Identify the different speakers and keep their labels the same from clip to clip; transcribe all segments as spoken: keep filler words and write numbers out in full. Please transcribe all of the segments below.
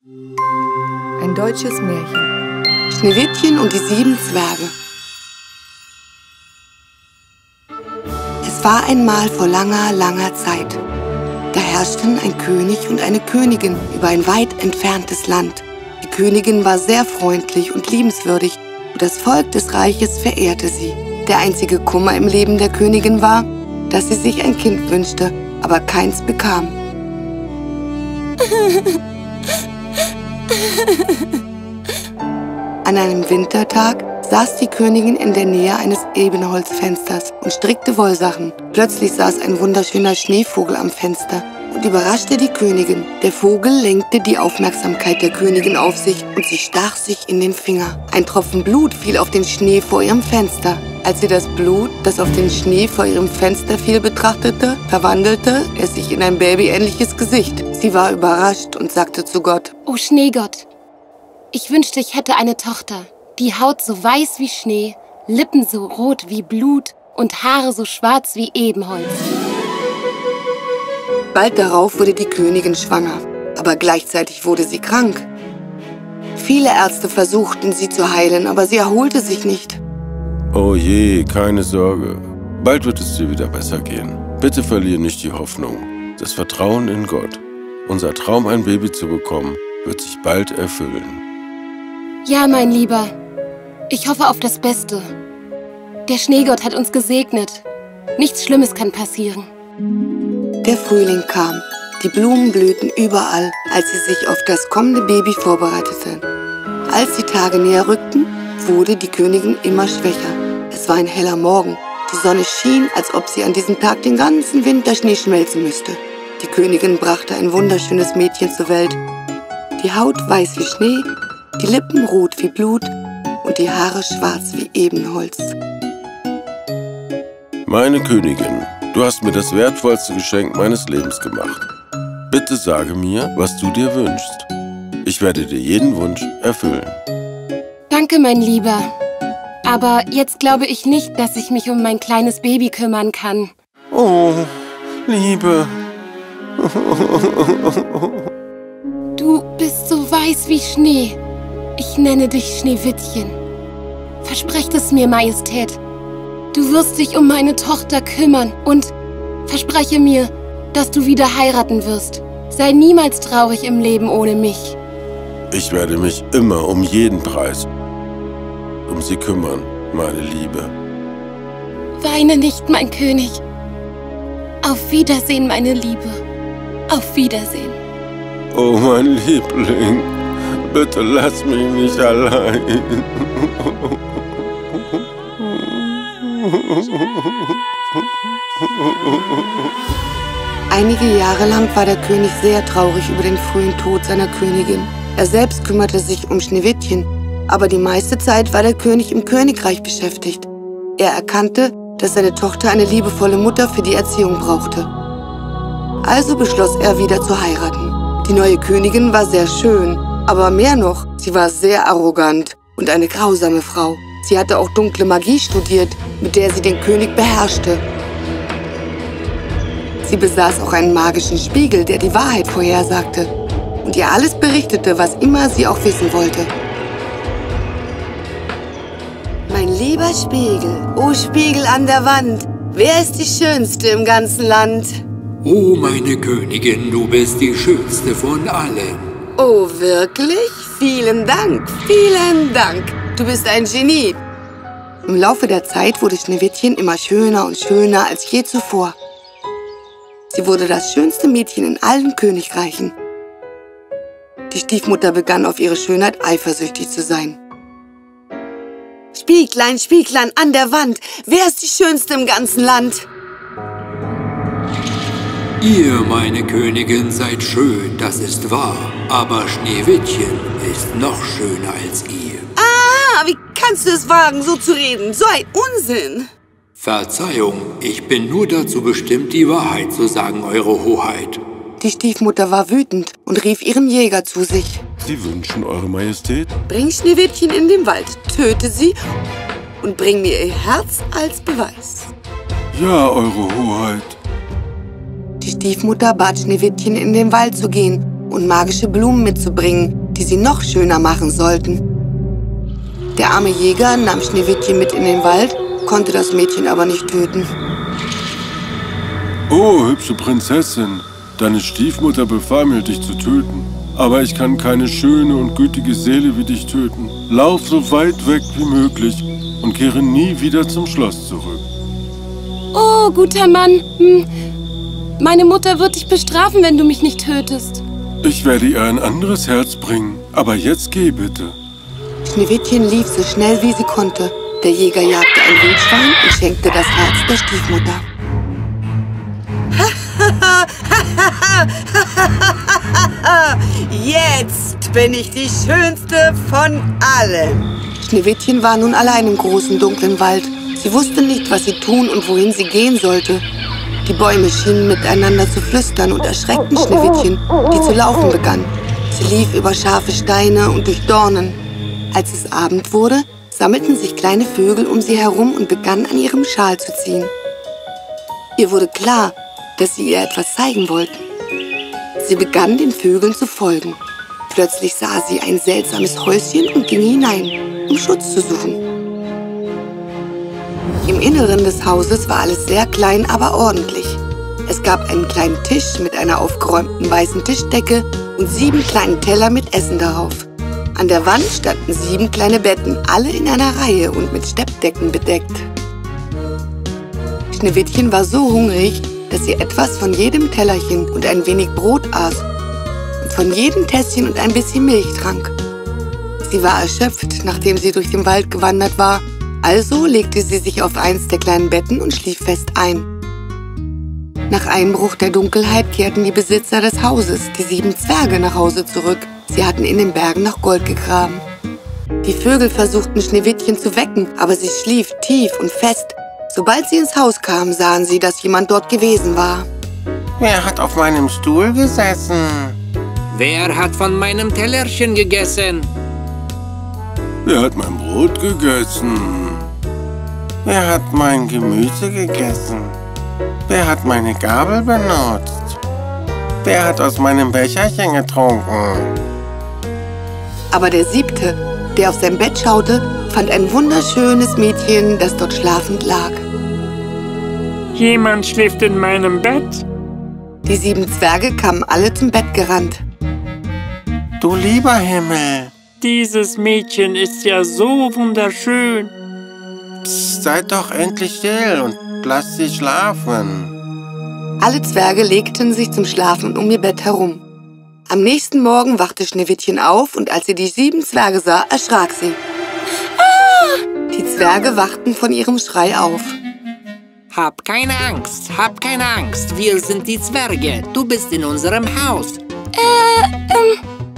Speaker 1: Ein deutsches Märchen.
Speaker 2: Schneewittchen und die sieben Zwerge. Es war einmal vor langer, langer Zeit. Da herrschten ein König und eine Königin über ein weit entferntes Land. Die Königin war sehr freundlich und liebenswürdig und das Volk des Reiches verehrte sie. Der einzige Kummer im Leben der Königin war, dass sie sich ein Kind wünschte, aber keins bekam. An einem Wintertag saß die Königin in der Nähe eines Ebenholzfensters und strickte Wollsachen. Plötzlich saß ein wunderschöner Schneevogel am Fenster und überraschte die Königin. Der Vogel lenkte die Aufmerksamkeit der Königin auf sich und sie stach sich in den Finger. Ein Tropfen Blut fiel auf den Schnee vor ihrem Fenster. Als sie das Blut, das auf den Schnee vor ihrem Fenster fiel, betrachtete, verwandelte es sich in ein babyähnliches Gesicht. Sie war überrascht und sagte zu Gott:
Speaker 3: »O Schneegott, ich wünschte, ich hätte eine Tochter. Die Haut so weiß wie Schnee, Lippen so rot wie Blut und Haare so schwarz wie Ebenholz.«
Speaker 2: Bald darauf wurde die Königin schwanger, aber gleichzeitig wurde sie krank. Viele Ärzte versuchten, sie zu heilen, aber sie erholte sich nicht.
Speaker 4: Oh je, keine Sorge. Bald wird es dir wieder besser gehen. Bitte verliere nicht die Hoffnung, das Vertrauen in Gott. Unser Traum, ein Baby zu bekommen, wird sich bald erfüllen.
Speaker 3: Ja, mein Lieber, ich hoffe auf das Beste. Der Schneegott hat uns gesegnet. Nichts Schlimmes kann passieren.
Speaker 2: Der Frühling kam. Die Blumen blühten überall, als sie sich auf das kommende Baby vorbereiteten. Als die Tage näher rückten, wurde die Königin immer schwächer. Es war ein heller Morgen. Die Sonne schien, als ob sie an diesem Tag den ganzen Winterschnee schmelzen müsste. Die Königin brachte ein wunderschönes Mädchen zur Welt. Die Haut weiß wie Schnee, die Lippen rot wie Blut und die Haare schwarz wie Ebenholz.
Speaker 4: Meine Königin, du hast mir das wertvollste Geschenk meines Lebens gemacht. Bitte sage mir, was du dir wünschst. Ich werde dir jeden Wunsch erfüllen.
Speaker 3: Danke, mein Lieber. Aber jetzt glaube ich nicht, dass ich mich um mein kleines Baby kümmern kann.
Speaker 4: Oh, Liebe.
Speaker 3: Du bist so weiß wie Schnee. Ich nenne dich Schneewittchen. Versprecht es mir, Majestät. Du wirst dich um meine Tochter kümmern und verspreche mir, dass du wieder heiraten wirst. Sei niemals traurig im Leben ohne mich.
Speaker 4: Ich werde mich immer um jeden Preis um sie kümmern, meine Liebe.
Speaker 3: Weine nicht, mein König. Auf Wiedersehen, meine Liebe. Auf Wiedersehen.
Speaker 4: Oh, mein Liebling, bitte lass mich nicht allein.
Speaker 2: Einige Jahre lang war der König sehr traurig über den frühen Tod seiner Königin. Er selbst kümmerte sich um Schneewittchen, aber die meiste Zeit war der König im Königreich beschäftigt. Er erkannte, dass seine Tochter eine liebevolle Mutter für die Erziehung brauchte. Also beschloss er, wieder zu heiraten. Die neue Königin war sehr schön, aber mehr noch, sie war sehr arrogant und eine grausame Frau. Sie hatte auch dunkle Magie studiert, mit der sie den König beherrschte. Sie besaß auch einen magischen Spiegel, der die Wahrheit vorhersagte und ihr alles berichtete, was immer sie auch wissen wollte. Mein lieber Spiegel, oh Spiegel an der Wand, wer ist die Schönste im ganzen Land?
Speaker 5: Oh, meine Königin, du bist die Schönste von allen.
Speaker 2: Oh, wirklich? Vielen Dank, vielen Dank. Du bist ein Genie. Im Laufe der Zeit wurde Schneewittchen immer schöner und schöner als je zuvor. Sie wurde das schönste Mädchen in allen Königreichen. Die Stiefmutter begann auf ihre Schönheit eifersüchtig zu sein. Spieglein, Spieglein an der Wand, wer ist die Schönste im ganzen Land?
Speaker 5: Ihr, meine Königin, seid schön, das ist wahr. Aber Schneewittchen ist noch schöner als ihr.
Speaker 2: Ah, wie kannst du es wagen, so zu reden? So ein Unsinn!
Speaker 5: Verzeihung, ich bin nur dazu bestimmt, die Wahrheit zu sagen, Eure Hoheit.
Speaker 2: Die Stiefmutter war wütend und rief ihren Jäger zu sich.
Speaker 4: Sie wünschen, Eure Majestät?
Speaker 2: Bring Schneewittchen in den Wald, töte sie und bring mir ihr Herz als Beweis.
Speaker 4: Ja, Eure Hoheit.
Speaker 2: Die Stiefmutter bat Schneewittchen, in den Wald zu gehen und magische Blumen mitzubringen, die sie noch schöner machen sollten. Der arme Jäger nahm Schneewittchen mit in den Wald, konnte das Mädchen aber nicht töten.
Speaker 4: Oh, hübsche Prinzessin, deine Stiefmutter befahl mir, dich zu töten. Aber ich kann keine schöne und gütige Seele wie dich töten. Lauf so weit weg wie möglich und kehre nie wieder zum Schloss zurück.
Speaker 3: Oh, guter Mann. Hm. Meine Mutter wird dich bestrafen, wenn du mich nicht tötest.
Speaker 4: Ich werde ihr ein anderes Herz bringen. Aber jetzt geh bitte.
Speaker 2: Schneewittchen lief so schnell wie sie konnte. Der Jäger jagte ein Wildschwein und schenkte das Herz der Stiefmutter.
Speaker 6: Jetzt bin ich die Schönste von allen.
Speaker 2: Schneewittchen war nun allein im großen, dunklen Wald. Sie wusste nicht, was sie tun und wohin sie gehen sollte. Die Bäume schienen miteinander zu flüstern und erschreckten Schneewittchen, die zu laufen begann. Sie lief über scharfe Steine und durch Dornen. Als es Abend wurde, sammelten sich kleine Vögel um sie herum und begannen, an ihrem Schal zu ziehen. Ihr wurde klar, dass sie ihr etwas zeigen wollten. Sie begann, den Vögeln zu folgen. Plötzlich sah sie ein seltsames Häuschen und ging hinein, um Schutz zu suchen. Im Inneren des Hauses war alles sehr klein, aber ordentlich. Es gab einen kleinen Tisch mit einer aufgeräumten weißen Tischdecke und sieben kleinen Teller mit Essen darauf. An der Wand standen sieben kleine Betten, alle in einer Reihe und mit Steppdecken bedeckt. Schneewittchen war so hungrig, dass sie etwas von jedem Tellerchen und ein wenig Brot aß und von jedem Tässchen und ein bisschen Milch trank. Sie war erschöpft, nachdem sie durch den Wald gewandert war, also legte sie sich auf eins der kleinen Betten und schlief fest ein. Nach Einbruch der Dunkelheit kehrten die Besitzer des Hauses, die sieben Zwerge, nach Hause zurück. Sie hatten in den Bergen nach Gold gegraben. Die Vögel versuchten Schneewittchen zu wecken, aber sie schlief tief und fest. Sobald sie ins Haus kamen, sahen sie, dass jemand dort gewesen war.
Speaker 7: Wer hat auf meinem Stuhl gesessen?
Speaker 8: Wer hat von meinem Tellerchen gegessen?
Speaker 4: Wer hat mein Brot gegessen?
Speaker 7: Wer hat mein Gemüse gegessen? Wer hat meine Gabel benutzt? Wer hat aus meinem Becherchen getrunken?
Speaker 2: Aber der Siebte, der auf sein Bett schaute, fand ein wunderschönes Mädchen, das dort schlafend lag.
Speaker 9: Jemand schläft in meinem Bett?
Speaker 2: Die sieben Zwerge kamen alle zum Bett gerannt.
Speaker 7: Du lieber Himmel!
Speaker 9: Dieses Mädchen ist ja so wunderschön.
Speaker 7: Psst, seid doch endlich still und lasst sie schlafen.
Speaker 2: Alle Zwerge legten sich zum Schlafen um ihr Bett herum. Am nächsten Morgen wachte Schneewittchen auf und als sie die sieben Zwerge sah, erschrak sie. Ah! Die Zwerge wachten von ihrem Schrei auf.
Speaker 8: Hab keine Angst, hab keine Angst. Wir sind die Zwerge. Du bist in unserem Haus.
Speaker 3: Äh, ähm...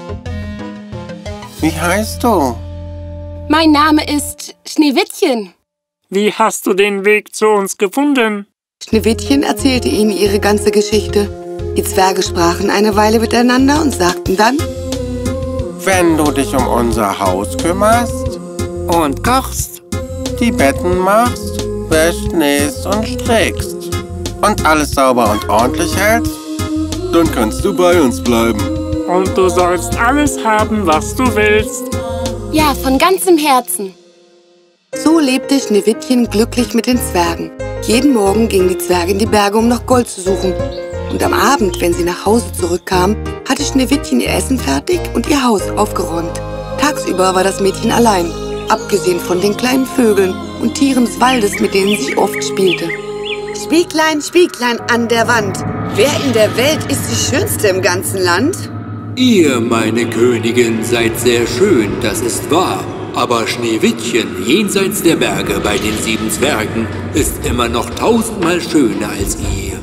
Speaker 7: Wie heißt du?
Speaker 3: Mein Name ist Schneewittchen.
Speaker 9: Wie hast du den Weg zu uns gefunden?
Speaker 2: Schneewittchen erzählte ihnen ihre ganze Geschichte. Die Zwerge sprachen eine Weile miteinander und sagten dann:
Speaker 7: Wenn du dich um unser Haus kümmerst
Speaker 8: und kochst,
Speaker 7: die Betten machst, wäschst, nähst und strickst und alles sauber und ordentlich hältst,
Speaker 4: dann kannst du bei uns bleiben.
Speaker 9: Und du sollst alles haben, was du willst.
Speaker 3: Ja, von ganzem Herzen.
Speaker 2: So lebte Schneewittchen glücklich mit den Zwergen. Jeden Morgen gingen die Zwerge in die Berge, um nach Gold zu suchen. Und am Abend, wenn sie nach Hause zurückkamen, hatte Schneewittchen ihr Essen fertig und ihr Haus aufgeräumt. Tagsüber war das Mädchen allein, abgesehen von den kleinen Vögeln und Tieren des Waldes, mit denen sie oft spielte.
Speaker 6: Spieglein, Spieglein an der Wand. Wer in der Welt ist die Schönste im ganzen Land?
Speaker 5: Ihr, meine Königin, seid sehr schön, das ist wahr. Aber Schneewittchen, jenseits der Berge bei den sieben Zwergen, ist immer noch tausendmal schöner als ihr.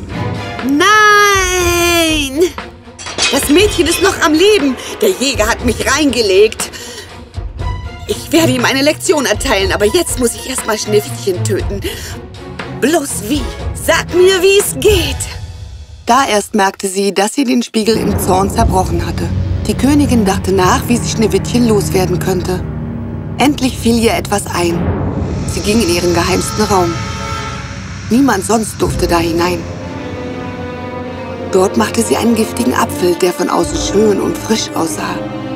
Speaker 6: Nein! Das Mädchen ist noch am Leben. Der Jäger hat mich reingelegt. Ich werde ihm eine Lektion erteilen, aber jetzt muss ich erst mal Schneewittchen töten. Bloß wie? Sag mir, wie es geht.
Speaker 2: Da erst merkte sie, dass sie den Spiegel im Zorn zerbrochen hatte. Die Königin dachte nach, wie sie Schneewittchen loswerden könnte. Endlich fiel ihr etwas ein. Sie ging in ihren geheimsten Raum. Niemand sonst durfte da hinein. Dort machte sie einen giftigen Apfel, der von außen schön und frisch aussah.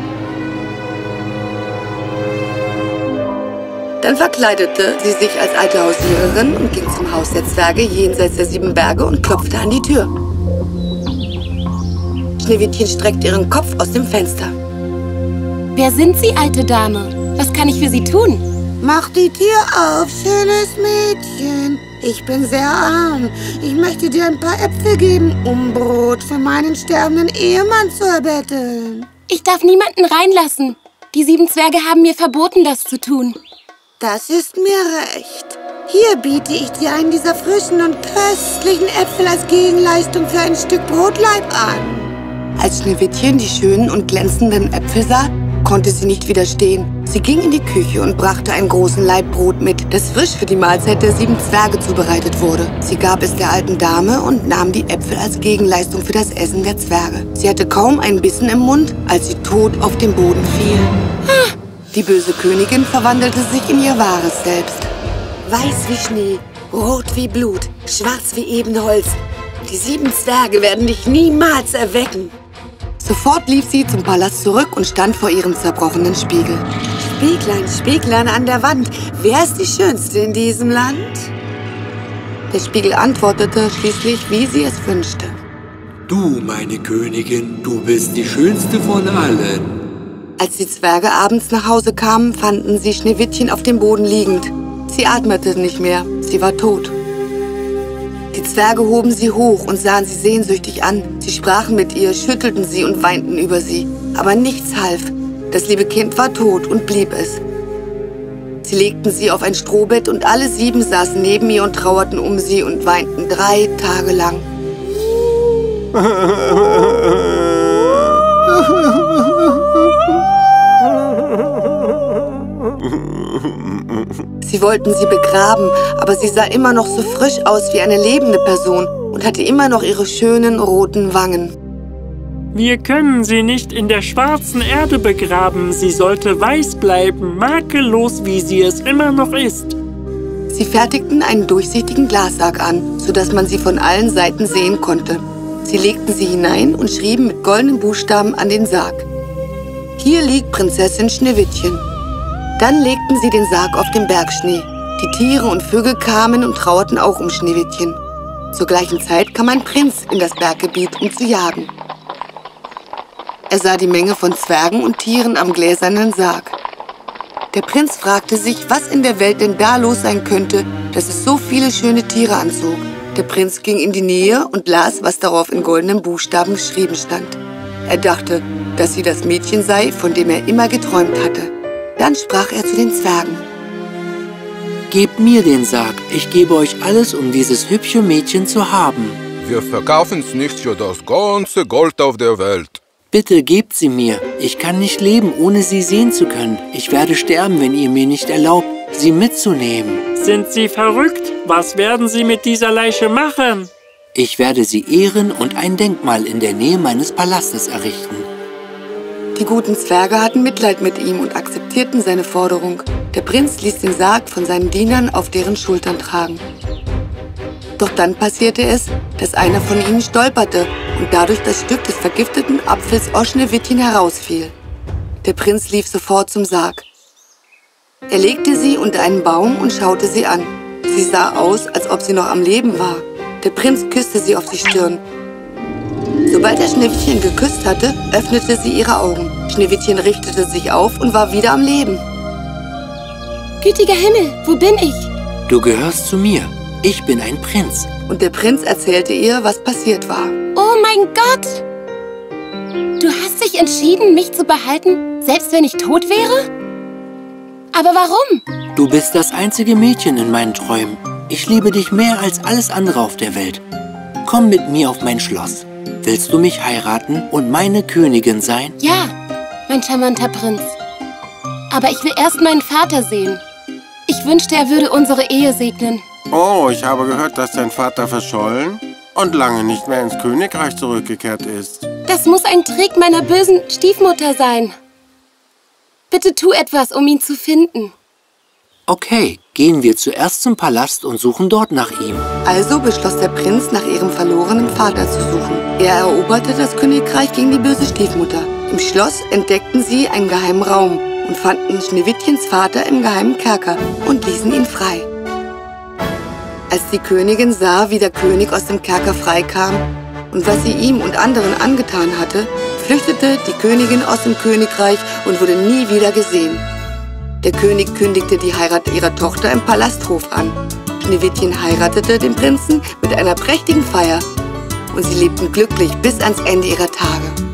Speaker 2: Dann verkleidete sie sich als alte Hausiererin und ging zum Haus der Zwerge jenseits der sieben Berge und klopfte an die Tür. Schneewittchen streckte ihren Kopf aus dem Fenster.
Speaker 3: Wer sind Sie, alte Dame? Was kann ich für Sie tun?
Speaker 2: Mach die Tür auf, schönes Mädchen. Ich bin sehr arm. Ich möchte dir ein paar Äpfel geben, um Brot für meinen sterbenden Ehemann zu erbetteln.
Speaker 3: Ich darf niemanden reinlassen. Die sieben Zwerge haben mir verboten, das zu tun.
Speaker 2: Das ist mir recht. Hier biete ich dir einen dieser frischen und köstlichen Äpfel als Gegenleistung für ein Stück Brotleib an. Als Schneewittchen die schönen und glänzenden Äpfel sah, konnte sie nicht widerstehen. Sie ging in die Küche und brachte einen großen Laib Brot mit, das frisch für die Mahlzeit der sieben Zwerge zubereitet wurde. Sie gab es der alten Dame und nahm die Äpfel als Gegenleistung für das Essen der Zwerge. Sie hatte kaum einen Bissen im Mund, als sie tot auf den Boden fiel. Ah! Die böse Königin verwandelte sich in ihr wahres Selbst. Weiß wie Schnee, rot wie Blut, schwarz wie Ebenholz. Die sieben Zwerge werden dich niemals erwecken. Sofort lief sie zum Palast zurück und stand vor ihrem zerbrochenen Spiegel. Spieglein, Spieglein an der Wand, wer ist die Schönste in diesem Land? Der Spiegel antwortete schließlich, wie sie es wünschte.
Speaker 5: Du, meine Königin, du bist die Schönste von allen.
Speaker 2: Als die Zwerge abends nach Hause kamen, fanden sie Schneewittchen auf dem Boden liegend. Sie atmete nicht mehr, sie war tot. Die Zwerge hoben sie hoch und sahen sie sehnsüchtig an. Sie sprachen mit ihr, schüttelten sie und weinten über sie. Aber nichts half. Das liebe Kind war tot und blieb es. Sie legten sie auf ein Strohbett und alle sieben saßen neben ihr und trauerten um sie und weinten drei Tage lang. Sie wollten sie begraben, aber sie sah immer noch so frisch aus wie eine lebende Person und hatte immer noch ihre schönen roten Wangen.
Speaker 9: Wir können sie nicht in der schwarzen Erde begraben. Sie sollte weiß bleiben, makellos, wie sie es immer noch ist.
Speaker 2: Sie fertigten einen durchsichtigen Glassarg an, sodass man sie von allen Seiten sehen konnte. Sie legten sie hinein und schrieben mit goldenen Buchstaben an den Sarg: Hier liegt Prinzessin Schneewittchen. Dann legten sie den Sarg auf den Bergschnee. Die Tiere und Vögel kamen und trauerten auch um Schneewittchen. Zur gleichen Zeit kam ein Prinz in das Berggebiet, um zu jagen. Er sah die Menge von Zwergen und Tieren am gläsernen Sarg. Der Prinz fragte sich, was in der Welt denn da los sein könnte, dass es so viele schöne Tiere anzog. Der Prinz ging in die Nähe und las, was darauf in goldenen Buchstaben geschrieben stand. Er dachte, dass sie das Mädchen sei, von dem er immer geträumt hatte. Dann sprach er zu den Zwergen.
Speaker 8: Gebt mir den Sarg. Ich gebe euch alles, um dieses hübsche Mädchen zu haben.
Speaker 10: Wir verkaufen es nicht für das ganze Gold auf der Welt.
Speaker 8: Bitte gebt sie mir. Ich kann nicht leben, ohne sie sehen zu können. Ich werde sterben, wenn ihr mir nicht erlaubt, sie mitzunehmen.
Speaker 9: Sind Sie verrückt? Was werden Sie mit dieser Leiche machen?
Speaker 8: Ich werde sie ehren und ein Denkmal in der Nähe meines Palastes errichten.
Speaker 2: Die guten Zwerge hatten Mitleid mit ihm und akzeptierten seine Forderung. Der Prinz ließ den Sarg von seinen Dienern auf deren Schultern tragen. Doch dann passierte es, dass einer von ihnen stolperte und dadurch das Stück des vergifteten Apfels aus Schneewittchen herausfiel. Der Prinz lief sofort zum Sarg. Er legte sie unter einen Baum und schaute sie an. Sie sah aus, als ob sie noch am Leben war. Der Prinz küsste sie auf die Stirn. Sobald er Schneewittchen geküsst hatte, öffnete sie ihre Augen. Schneewittchen richtete sich auf und war wieder am Leben.
Speaker 3: Gütiger Himmel, wo bin ich?
Speaker 8: Du gehörst zu mir. Ich bin ein Prinz.
Speaker 2: Und der Prinz erzählte ihr, was passiert war.
Speaker 3: Oh mein Gott! Du hast dich entschieden, mich zu behalten, selbst wenn ich tot wäre? Aber warum?
Speaker 8: Du bist das einzige Mädchen in meinen Träumen. Ich liebe dich mehr als alles andere auf der Welt. Komm mit mir auf mein Schloss. Willst du mich heiraten und meine Königin sein?
Speaker 3: Ja, mein charmanter Prinz. Aber ich will erst meinen Vater sehen. Ich wünschte, er würde unsere Ehe segnen.
Speaker 7: Oh, ich habe gehört, dass dein Vater verschollen und lange nicht mehr ins Königreich zurückgekehrt ist.
Speaker 3: Das muss ein Trick meiner bösen Stiefmutter sein. Bitte tu etwas, um ihn zu finden.
Speaker 8: Okay, gehen wir zuerst zum Palast und suchen dort nach ihm.
Speaker 2: Also beschloss der Prinz, nach ihrem verlorenen Vater zu suchen. Er eroberte das Königreich gegen die böse Stiefmutter. Im Schloss entdeckten sie einen geheimen Raum und fanden Schneewittchens Vater im geheimen Kerker und ließen ihn frei. Als die Königin sah, wie der König aus dem Kerker freikam und was sie ihm und anderen angetan hatte, flüchtete die Königin aus dem Königreich und wurde nie wieder gesehen. Der König kündigte die Heirat ihrer Tochter im Palasthof an. Schneewittchen heiratete den Prinzen mit einer prächtigen Feier und sie lebten glücklich bis ans Ende ihrer Tage.